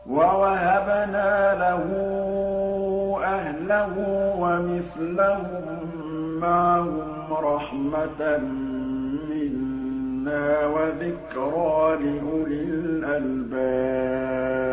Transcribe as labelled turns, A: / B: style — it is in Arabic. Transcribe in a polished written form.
A: وَوَهَبْنَا لَهُ أَهْلَهُ وَمِثْلَهُم مَّعَهُمْ رَحْمَةً مِّنَّا وَذِكْرَىٰ لِأُولِي الْأَلْبَابِ